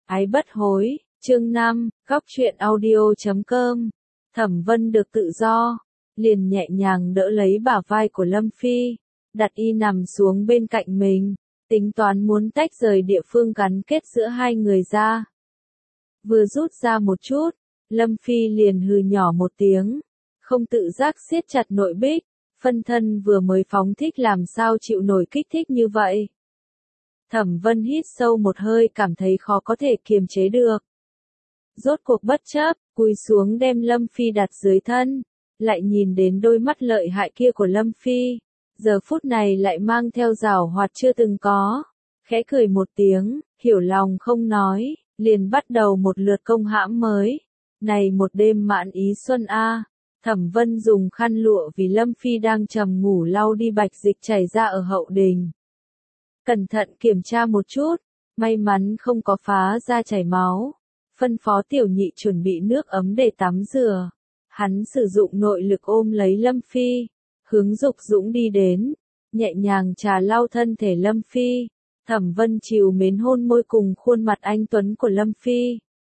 Ái bất hối, chương 5, góc truyện audio.com. Thẩm Vân được tự do, liền nhẹ nhàng đỡ lấy bả vai của Lâm Phi, đặt y nằm xuống bên cạnh mình, tính toán muốn tách rời địa phương gắn kết giữa hai người ra. Vừa rút ra một chút, Lâm Phi liền hừ nhỏ một tiếng, không tự giác siết chặt nội bích, phân thân vừa mới phóng thích làm sao chịu nổi kích thích như vậy. Thẩm Vân hít sâu một hơi cảm thấy khó có thể kiềm chế được. Rốt cuộc bất chấp, cúi xuống đem Lâm Phi đặt dưới thân, lại nhìn đến đôi mắt lợi hại kia của Lâm Phi, giờ phút này lại mang theo giảo hoạt chưa từng có, khẽ cười một tiếng, hiểu lòng không nói, liền bắt đầu một lượt công hãm mới. Này một đêm mãn ý xuân a, Thẩm Vân dùng khăn lụa vì Lâm Phi đang trầm ngủ lau đi bạch dịch chảy ra ở hậu đình. Cẩn thận kiểm tra một chút, may mắn không có phá ra chảy máu. Phân phó tiểu nhị chuẩn bị nước ấm để tắm rửa. Hắn sử dụng nội lực ôm lấy Lâm Phi, hướng Dục Dũng đi đến, nhẹ nhàng trà lau thân thể Lâm Phi. Thẩm Vân trìu mến hôn môi cùng khuôn mặt anh tuấn của Lâm Phi.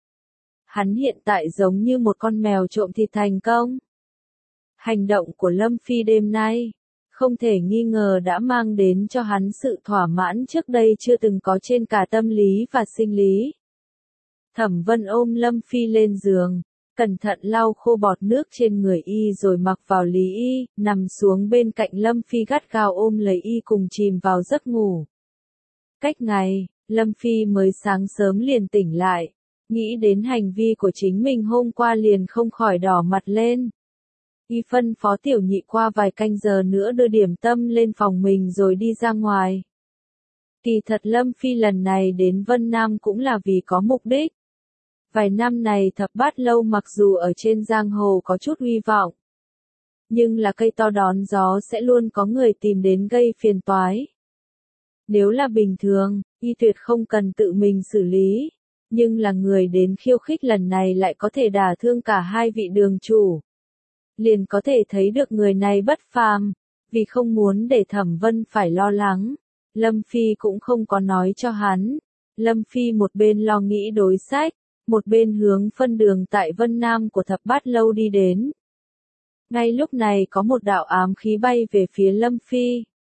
Hắn hiện tại giống như một con mèo trộm thịt thành công. Hành động của Lâm Phi đêm nay, không thể nghi ngờ đã mang đến cho hắn sự thỏa mãn trước đây chưa từng có trên cả tâm lý và sinh lý. Thẩm Vân ôm Lâm Phi lên giường, cẩn thận lau khô bọt nước trên người y rồi mặc vào lý y, nằm xuống bên cạnh Lâm Phi gắt gao ôm lấy y cùng chìm vào giấc ngủ. Cách ngày, Lâm Phi mới sáng sớm liền tỉnh lại, nghĩ đến hành vi của chính mình hôm qua liền không khỏi đỏ mặt lên. Y phân phó tiểu nhị qua vài canh giờ nữa đưa điểm tâm lên phòng mình rồi đi ra ngoài. Kỳ thật Lâm Phi lần này đến Vân Nam cũng là vì có mục đích. Vài năm này Thập Bát Lâu mặc dù ở trên giang hồ có chút uy vọng, nhưng là cây to đón gió sẽ luôn có người tìm đến gây phiền toái. Nếu là bình thường, y tuyệt không cần tự mình xử lý, nhưng là người đến khiêu khích lần này lại có thể đả thương cả hai vị đường chủ. Liền có thể thấy được người này bất phàm, vì không muốn để Thẩm Vân phải lo lắng. Lâm Phi cũng không có nói cho hắn. Lâm Phi một bên lo nghĩ đối sách, một bên hướng phân đường tại Vân Nam của Thập Bát Lâu đi đến. Ngay lúc này có một đạo ám khí bay về phía Lâm Phi.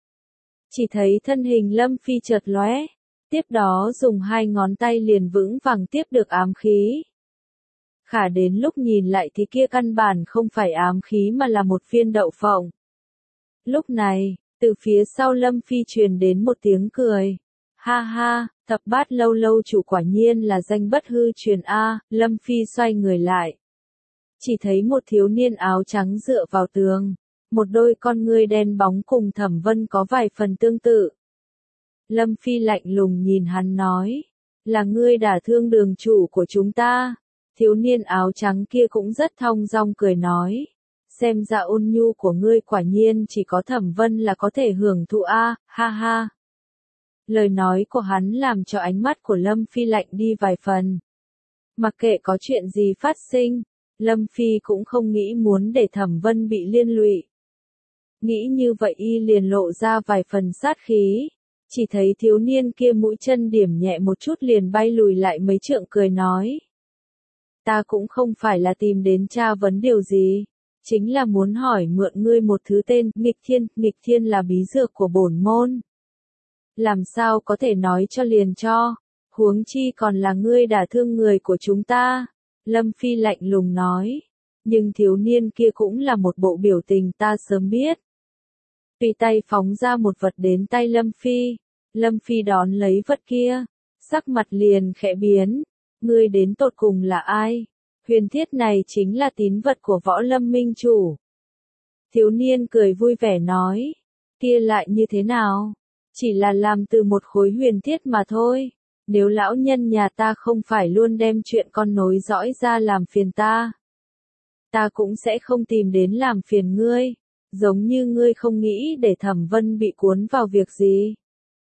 Chỉ thấy thân hình Lâm Phi chợt lóe, tiếp đó dùng hai ngón tay liền vững vàng tiếp được ám khí. Khả đến lúc nhìn lại thì kia căn bản không phải ám khí mà là một viên đậu phộng. Lúc này, từ phía sau Lâm Phi truyền đến một tiếng cười. Ha ha, Thập Bát Lâu lâu chủ quả nhiên là danh bất hư truyền a. Lâm Phi xoay người lại. Chỉ thấy một thiếu niên áo trắng dựa vào tường, một đôi con ngươi đen bóng cùng Thẩm Vân có vài phần tương tự. Lâm Phi lạnh lùng nhìn hắn nói, là ngươi đả thương đường chủ của chúng ta. Thiếu niên áo trắng kia cũng rất thong dong cười nói, xem ra ôn nhu của ngươi quả nhiên chỉ có Thẩm Vân là có thể hưởng thụ a. Ha ha. Lời nói của hắn làm cho ánh mắt của Lâm Phi lạnh đi vài phần. Mặc kệ có chuyện gì phát sinh, Lâm Phi cũng không nghĩ muốn để Thẩm Vân bị liên lụy. Nghĩ như vậy y liền lộ ra vài phần sát khí, chỉ thấy thiếu niên kia mũi chân điểm nhẹ một chút liền bay lùi lại mấy trượng cười nói. Ta cũng không phải là tìm đến tra vấn điều gì, chính là muốn hỏi mượn ngươi một thứ tên, nghịch thiên là bí dược của bổn môn. Làm sao có thể nói cho liền cho, huống chi còn là ngươi đả thương người của chúng ta. Lâm Phi lạnh lùng nói, nhưng thiếu niên kia cũng là một bộ biểu tình ta sớm biết. Tùy tay phóng ra một vật đến tay Lâm Phi, Lâm Phi đón lấy vật kia, sắc mặt liền khẽ biến, ngươi đến tột cùng là ai? Huyền thiết này chính là tín vật của Võ Lâm Minh chủ. Thiếu niên cười vui vẻ nói, kia lại như thế nào? Chỉ là làm từ một khối huyền thiết mà thôi. Nếu lão nhân nhà ta không phải luôn đem chuyện con nối dõi ra làm phiền ta, ta cũng sẽ không tìm đến làm phiền ngươi, giống như ngươi không nghĩ để Thẩm Vân bị cuốn vào việc gì.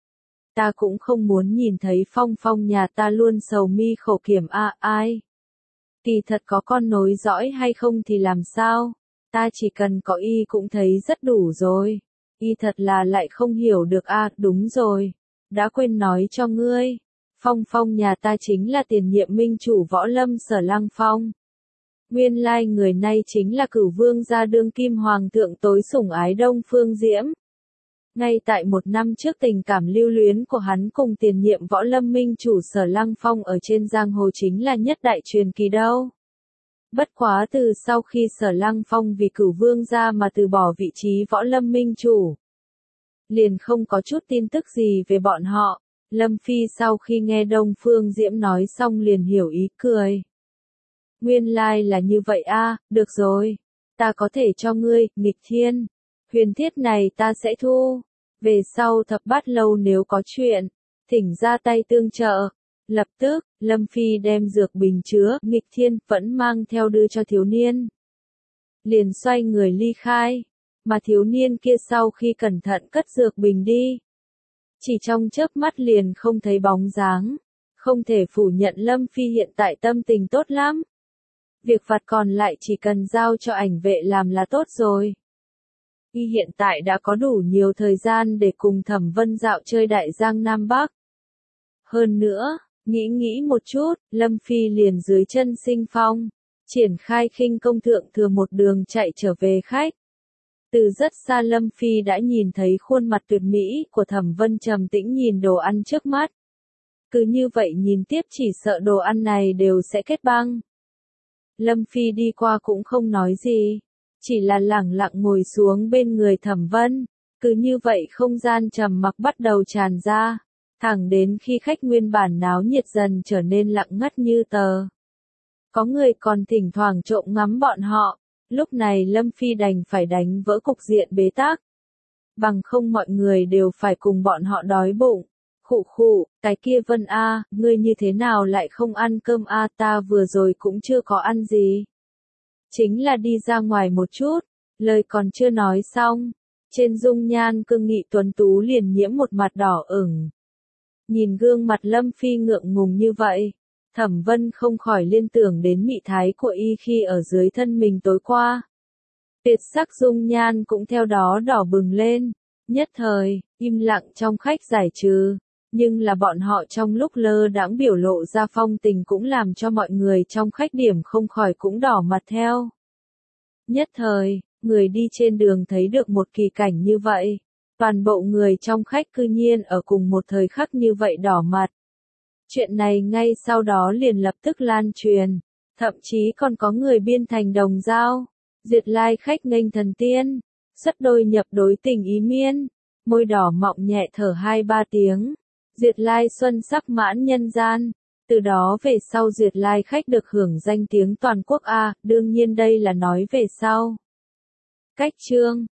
Ta cũng không muốn nhìn thấy Phong Phong nhà ta luôn sầu mi khổ kiểm ai. Kỳ thật có con nối dõi hay không thì làm sao, ta chỉ cần có y cũng thấy rất đủ rồi. Y thật là lại không hiểu được đúng rồi, đã quên nói cho ngươi. Phong Phong nhà ta chính là tiền nhiệm minh chủ võ lâm Sở Lăng Phong. Nguyên lai người này chính là Cửu Vương gia đương kim hoàng thượng tối sủng ái Đông Phương Diễm. Ngay tại một năm trước tình cảm lưu luyến của hắn cùng tiền nhiệm võ lâm minh chủ Sở Lăng Phong ở trên giang hồ chính là nhất đại truyền kỳ đâu. Bất quá từ sau khi Sở Lăng Phong vì Cửu Vương gia mà từ bỏ vị trí võ lâm minh chủ, liền không có chút tin tức gì về bọn họ. Lâm Phi sau khi nghe Đông Phương Diễm nói xong liền hiểu ý cười. Nguyên lai là như vậy a, được rồi. Ta có thể cho ngươi, nghịch thiên. Huyền thiết này ta sẽ thu. Về sau thập bát lâu nếu có chuyện, thỉnh ra tay tương trợ. Lập tức, Lâm Phi đem dược bình chứa, nghịch thiên, vẫn mang theo đưa cho thiếu niên. Liền xoay người ly khai. Mà thiếu niên kia sau khi cẩn thận cất dược bình đi, chỉ trong chớp mắt liền không thấy bóng dáng. Không thể phủ nhận Lâm Phi hiện tại tâm tình tốt lắm. Việc vặt còn lại chỉ cần giao cho ảnh vệ làm là tốt rồi. Y hiện tại đã có đủ nhiều thời gian để cùng Thẩm Vân dạo chơi đại giang Nam Bắc. Hơn nữa, nghĩ một chút, Lâm Phi liền dưới chân Sinh Phong, triển khai khinh công thượng thừa một đường chạy trở về khách. Từ rất xa Lâm Phi đã nhìn thấy khuôn mặt tuyệt mỹ của Thẩm Vân trầm tĩnh nhìn đồ ăn trước mắt. Cứ như vậy nhìn tiếp chỉ sợ đồ ăn này đều sẽ kết băng. Lâm Phi đi qua cũng không nói gì, chỉ là lẳng lặng ngồi xuống bên người Thẩm Vân. Cứ như vậy không gian trầm mặc bắt đầu tràn ra, thẳng đến khi khách nguyên bản náo nhiệt dần trở nên lặng ngắt như tờ. Có người còn thỉnh thoảng trộm ngắm bọn họ. Lúc này Lâm Phi đành phải đánh vỡ cục diện bế tắc. Bằng không mọi người đều phải cùng bọn họ đói bụng. Khụ khụ, cái kia Vân A, ngươi như thế nào lại không ăn cơm A, ta vừa rồi cũng chưa có ăn gì. Chính là đi ra ngoài một chút, lời còn chưa nói xong. Trên dung nhan cương nghị tuấn tú liền nhiễm một mặt đỏ ửng. Nhìn gương mặt Lâm Phi ngượng ngùng như vậy, Thẩm Vân không khỏi liên tưởng đến mị thái của y khi ở dưới thân mình tối qua. Tuyệt sắc dung nhan cũng theo đó đỏ bừng lên. Nhất thời, im lặng trong khách giải trừ. Nhưng là bọn họ trong lúc lơ đãng biểu lộ ra phong tình cũng làm cho mọi người trong khách điểm không khỏi cũng đỏ mặt theo. Nhất thời, người đi trên đường thấy được một kỳ cảnh như vậy. Toàn bộ người trong khách cư nhiên ở cùng một thời khắc như vậy đỏ mặt. Chuyện này ngay sau đó liền lập tức lan truyền, thậm chí còn có người biên thành đồng dao. Diệt lai khách nghênh thần tiên, sất đôi nhập đối tình ý miên, môi đỏ mọng nhẹ thở 2-3 tiếng. Diệt lai xuân sắc mãn nhân gian, từ đó về sau Diệt lai khách được hưởng danh tiếng toàn quốc A, đương nhiên đây là nói về sau. Cách chương